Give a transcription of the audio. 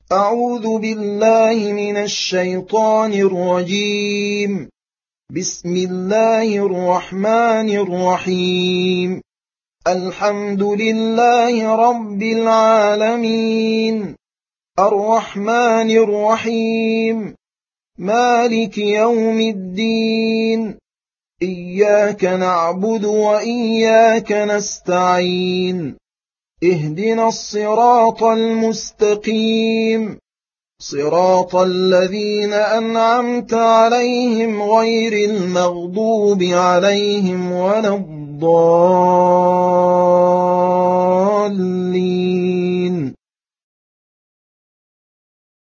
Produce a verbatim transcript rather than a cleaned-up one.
أعوذ بالله من الشيطان الرجيم. بسم الله الرحمن الرحيم. الحمد لله رب العالمين، الرحمن الرحيم، مالك يوم الدين، إياك نعبد وإياك نستعين، اهدنا الصراط المستقيم، صراط الذين أنعمت عليهم غير المغضوب عليهم ولا الضالين.